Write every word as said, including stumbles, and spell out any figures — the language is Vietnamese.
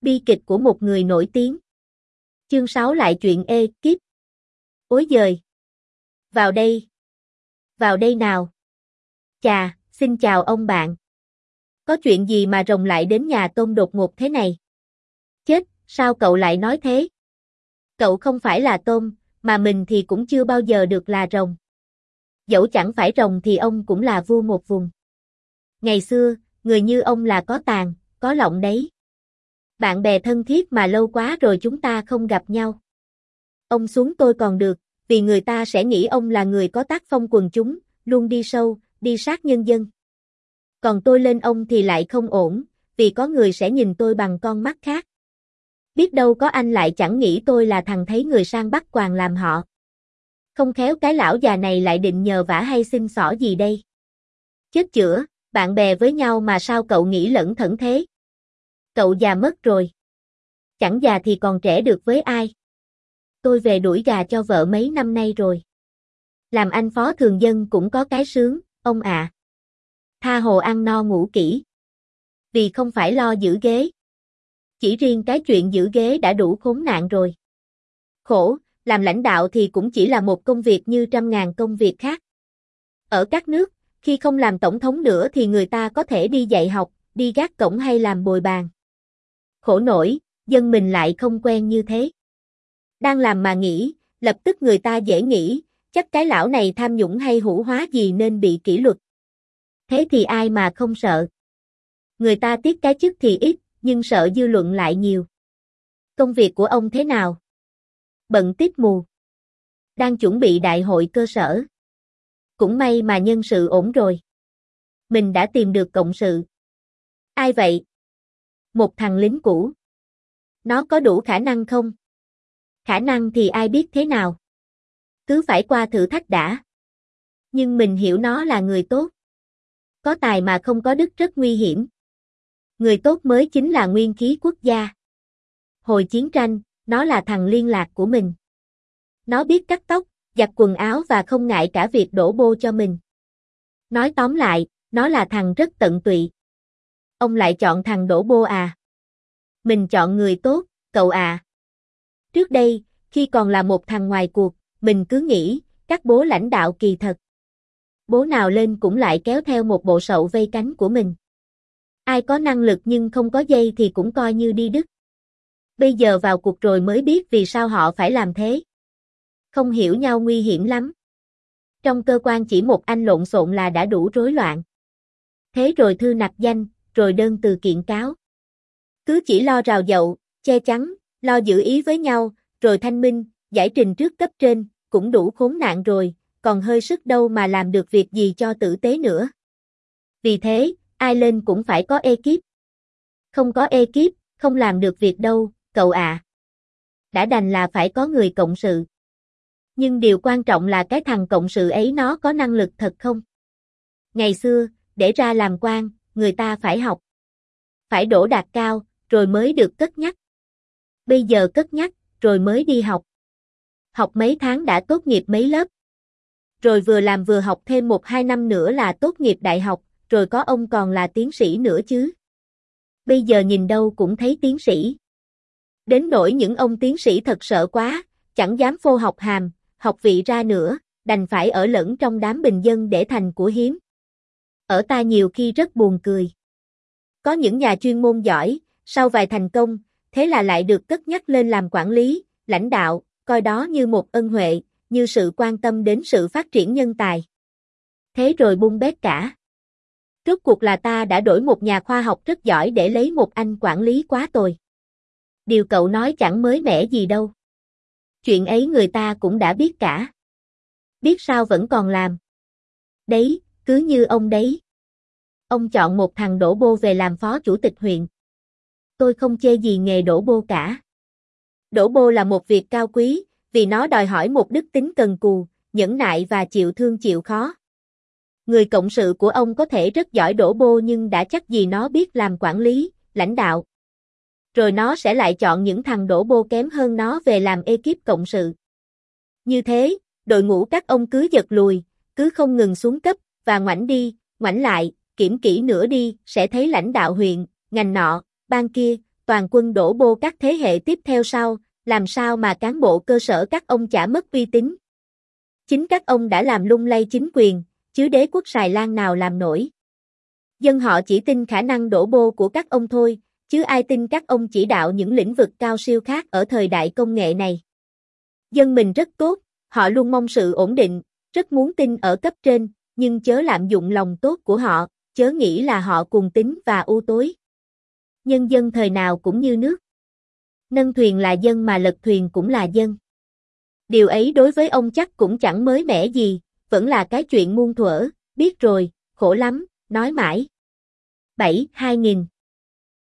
Bi kịch của một người nổi tiếng. Chương sáu lại chuyện ê, kiếp. Ối giời. Vào đây. Vào đây nào. Chà, xin chào ông bạn. Có chuyện gì mà rồng lại đến nhà Tôn đột ngột thế này? Chết, sao cậu lại nói thế? Cậu không phải là Tôn, mà mình thì cũng chưa bao giờ được là rồng. Dẫu chẳng phải rồng thì ông cũng là vua một vùng. Ngày xưa, người như ông là có tàn, có lọng đấy. Bạn bè thân thiết mà lâu quá rồi chúng ta không gặp nhau. Ông xuống tôi còn được, vì người ta sẽ nghĩ ông là người có tác phong quần chúng, luôn đi sâu, đi sát nhân dân. Còn tôi lên ông thì lại không ổn, vì có người sẽ nhìn tôi bằng con mắt khác. Biết đâu có anh lại chẳng nghĩ tôi là thằng thấy người sang bắt quàng làm họ. Không khéo cái lão già này lại định nhờ vả hay xin xỏ gì đây? Chết chữa, bạn bè với nhau mà sao cậu nghĩ lẩn thẩn thế? Cậu già mất rồi. Chẳng già thì còn trẻ được với ai. Tôi về đuổi gà cho vợ mấy năm nay rồi. Làm anh phó thường dân cũng có cái sướng, ông ạ. Tha hồ ăn no ngủ kỹ. Vì không phải lo giữ ghế. Chỉ riêng cái chuyện giữ ghế đã đủ khốn nạn rồi. Khổ, làm lãnh đạo thì cũng chỉ là một công việc như trăm ngàn công việc khác. Ở các nước, khi không làm tổng thống nữa thì người ta có thể đi dạy học, đi gác cổng hay làm bồi bàn. Khổ nổi, dân mình lại không quen như thế. Đang làm mà nghĩ, lập tức người ta dễ nghĩ, chắc cái lão này tham nhũng hay hủ hóa gì nên bị kỷ luật. Thế thì ai mà không sợ. Người ta tiếc cái chức thì ít, nhưng sợ dư luận lại nhiều. Công việc của ông thế nào? Bận tít mù. Đang chuẩn bị đại hội cơ sở. Cũng may mà nhân sự ổn rồi. Mình đã tìm được cộng sự. Ai vậy? Một thằng lính cũ. Nó có đủ khả năng không? Khả năng thì ai biết thế nào? Cứ phải qua thử thách đã. Nhưng mình hiểu nó là người tốt. Có tài mà không có đức rất nguy hiểm. Người tốt mới chính là nguyên khí quốc gia. Hồi chiến tranh, nó là thằng liên lạc của mình. Nó biết cắt tóc, giặt quần áo và không ngại cả việc đổ bô cho mình. Nói tóm lại, nó là thằng rất tận tụy. Ông lại chọn thằng đổ bô à? Mình chọn người tốt, cậu à. Trước đây, khi còn là một thằng ngoài cuộc, mình cứ nghĩ, các bố lãnh đạo kỳ thật. Bố nào lên cũng lại kéo theo một bộ sậu vây cánh của mình. Ai có năng lực nhưng không có dây thì cũng coi như đi đứt. Bây giờ vào cuộc rồi mới biết vì sao họ phải làm thế. Không hiểu nhau nguy hiểm lắm. Trong cơ quan chỉ một anh lộn xộn là đã đủ rối loạn. Thế rồi thư nặc danh, rồi đơn từ kiện cáo. Cứ chỉ lo rào dậu, che chắn, lo giữ ý với nhau, rồi thanh minh, giải trình trước cấp trên, cũng đủ khốn nạn rồi, còn hơi sức đâu mà làm được việc gì cho tử tế nữa. Vì thế, ai lên cũng phải có ekip. Không có ekip, không làm được việc đâu, cậu ạ. Đã đành là phải có người cộng sự. Nhưng điều quan trọng là cái thằng cộng sự ấy nó có năng lực thật không? Ngày xưa, để ra làm quan, người ta phải học. Phải đỗ đạt cao, rồi mới được cất nhắc. Bây giờ cất nhắc, rồi mới đi học. Học mấy tháng đã tốt nghiệp mấy lớp. Rồi vừa làm vừa học thêm một hai năm nữa là tốt nghiệp đại học, rồi có ông còn là tiến sĩ nữa chứ. Bây giờ nhìn đâu cũng thấy tiến sĩ. Đến nỗi những ông tiến sĩ thật sợ quá, chẳng dám phô học hàm, học vị ra nữa, đành phải ở lẫn trong đám bình dân để thành của hiếm. Ở ta nhiều khi rất buồn cười. Có những nhà chuyên môn giỏi, sau vài thành công, thế là lại được cất nhắc lên làm quản lý, lãnh đạo, coi đó như một ân huệ, như sự quan tâm đến sự phát triển nhân tài. Thế rồi bung bét cả. Rốt cuộc là ta đã đổi một nhà khoa học rất giỏi để lấy một anh quản lý quá tồi. Điều cậu nói chẳng mới mẻ gì đâu. Chuyện ấy người ta cũng đã biết cả. Biết sao vẫn còn làm. Đấy, cứ như ông đấy. Ông chọn một thằng đổ bô về làm phó chủ tịch huyện. Tôi không chê gì nghề đổ bô cả. Đổ bô là một việc cao quý, vì nó đòi hỏi một đức tính cần cù, nhẫn nại và chịu thương chịu khó. Người cộng sự của ông có thể rất giỏi đổ bô nhưng đã chắc gì nó biết làm quản lý, lãnh đạo. Rồi nó sẽ lại chọn những thằng đổ bô kém hơn nó về làm ekip cộng sự. Như thế, đội ngũ các ông cứ giật lùi, cứ không ngừng xuống cấp, và ngoảnh đi, ngoảnh lại, kiểm kỹ nữa đi, sẽ thấy lãnh đạo huyện, ngành nọ, ban kia, toàn quân đổ bô các thế hệ tiếp theo sau, làm sao mà cán bộ cơ sở các ông chả mất uy tín. Chính các ông đã làm lung lay chính quyền, chứ đế quốc Sài Lan nào làm nổi. Dân họ chỉ tin khả năng đổ bô của các ông thôi, chứ ai tin các ông chỉ đạo những lĩnh vực cao siêu khác ở thời đại công nghệ này. Dân mình rất tốt, họ luôn mong sự ổn định, rất muốn tin ở cấp trên, nhưng chớ lạm dụng lòng tốt của họ, chớ nghĩ là họ cuồng tín và u tối. Nhân dân thời nào cũng như nước. Nâng thuyền là dân mà lật thuyền cũng là dân. Điều ấy đối với ông chắc cũng chẳng mới mẻ gì, vẫn là cái chuyện muôn thuở, biết rồi, khổ lắm, nói mãi. bảy. hai nghìn